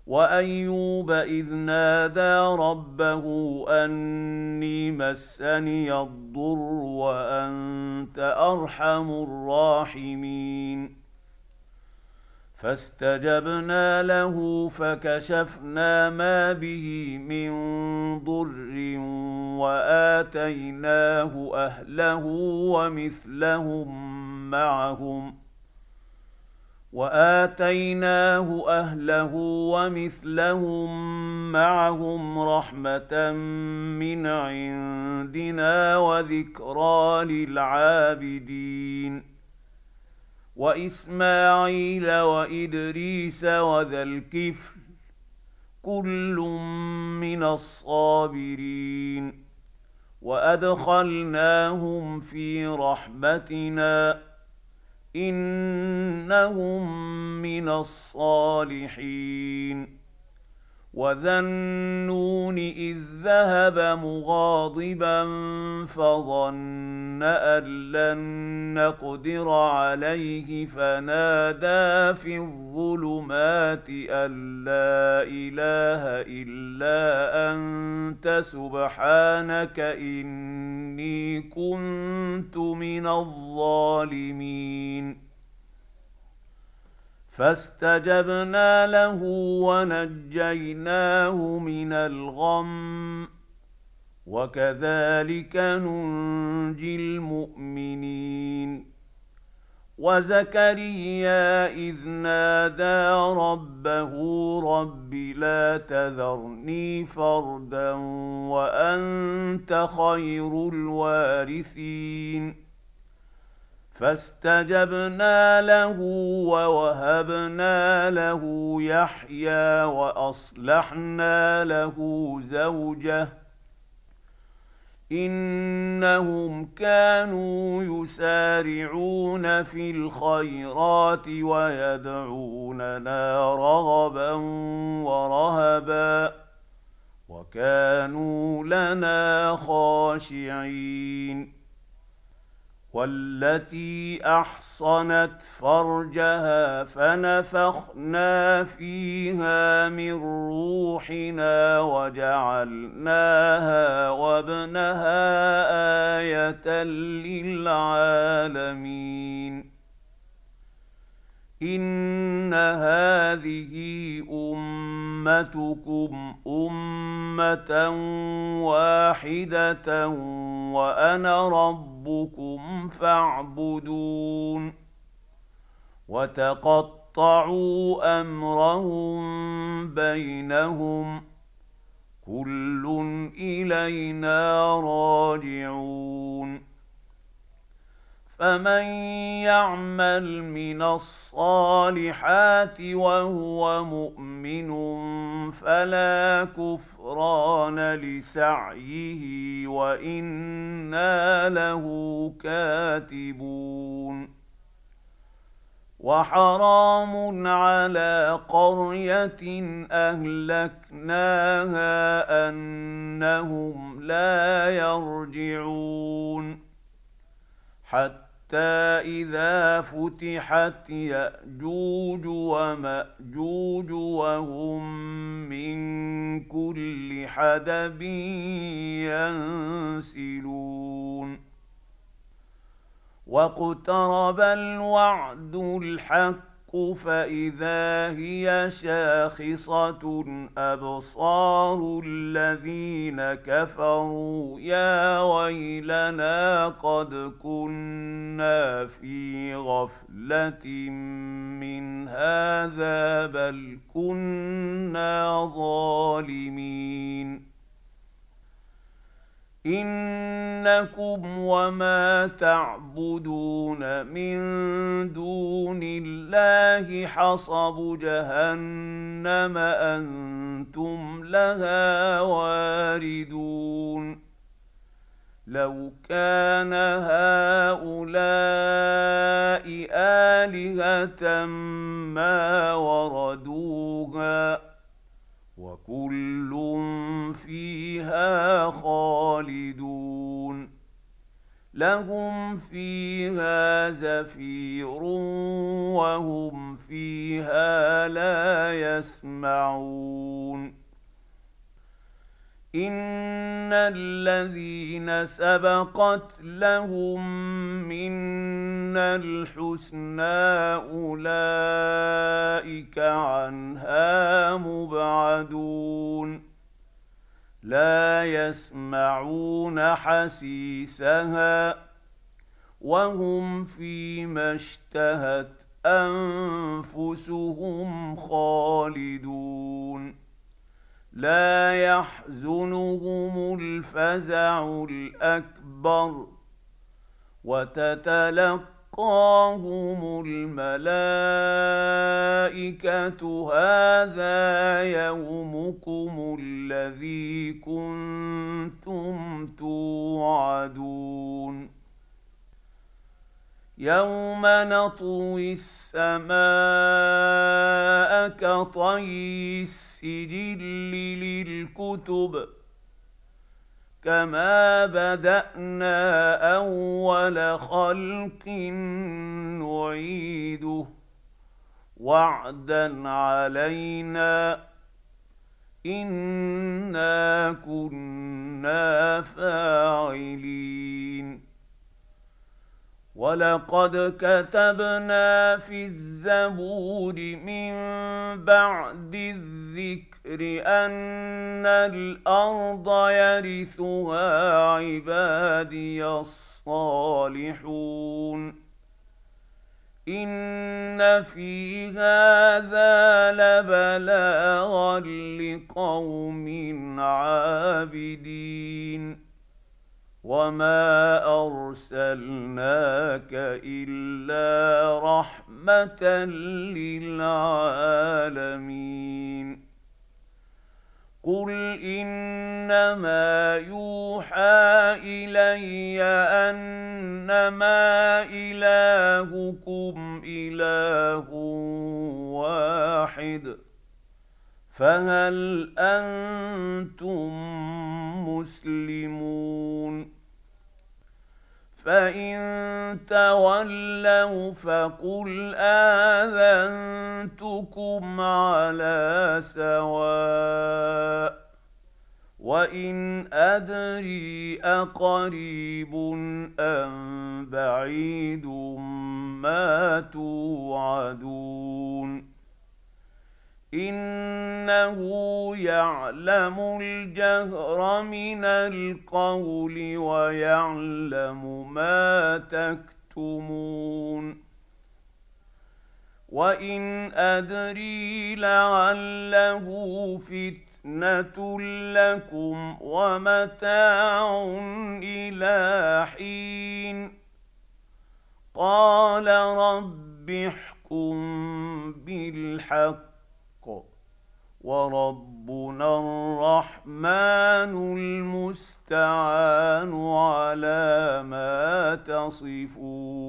وأيوب إذ نادى ربه أني مسني الضر وأنت أرحم الراحمين فاستجبنا له فكشفنا ما به من ضر وآتيناه أهله ومثلهم معهم رحمة من عندنا وذكرى للعابدين وإسماعيل وإدريس وذا الكفل كل من الصابرين وأدخلناهم في رحمتنا إنهم من الصالحين وذا النون إذ ذهب مغاضبا فظن أن لن نقدر عليه فنادى في الظلمات أن لا إله إلا أنت سبحانك إني كنت من الظالمين فاستجبنا له ونجيناه من الغم وكذلك ننجي المؤمنين وزكريا إذ نادى ربه رب لا تذرني فردا وأنت خير الوارثين فاستجبنا له ووهبنا له يحيى وأصلحنا له زوجه إنهم كانوا يسارعون في الخيرات ويدعوننا رغبا ورهبا وكانوا لنا خاشعين والتي أحصنت فرجها فنفخنا فيها من روحنا وجعلناها وابنها آية للعالمين إن هذه أمتكم أمة واحدة وأنا ربكم فاعبدون وتقطعوا أمرهم بينهم كل إلينا راجعون فمن يعمل من الصالحات وهو مؤمن فلا كفران لسعيه وإنا له كاتبون وحرام على قرية أهلكناها أنهم لا يرجعون حتى إذا فتحت يأجوج ومأجوج وهم من كل حدب ينسلون واقترب الوعد الحق فإذا هي شاخصة أبصار الذين كفروا يا ويلنا قد كنا في غفلة من هذا بل كنا ظالمين إنكم وما تعبدون من دون الله حصب جهنم أنتم لها واردون لو كان هؤلاء آلهة ما وردوها وكل فيها خالدون لهم فيها زفير وهم فيها لا يسمعون إن الذين سبقت لهم منا الحسنى أولئك عنها مبعدون لا يسمعون حسيسها وهم فيما اشتهت أنفسهم خالدون لا يحزنهم الفزع الأكبر وتتلقاهم الملائكة هذا يومكم الذي كنتم توعدون يوم نطوي السماء كطي السجل للكتب كما بدأنا أول خلق نعيده وعدا علينا إنا كنا فاعلين ولقد كتبنا في الزبور من بعد الذكر أن الأرض يرثها عبادي الصالحون إن في هذا لبلاغا لقوم عابدين وما أرسلناك إلا رحمة للعالمين قل إنما يوحى إلي أنما إلهكم إله واحد فهل أنتم مسلمون فإن تولوا فقل آذنتكم على سواء وإن أدري أقريب أم بعيد ما توعدون إنه يعلم الجهر من القول ويعلم ما تكتمون وإن أدري لعله فتنة لكم ومتاع إلى حين قال رب احكم بالحق وربنا الرحمن المستعان على ما تصفون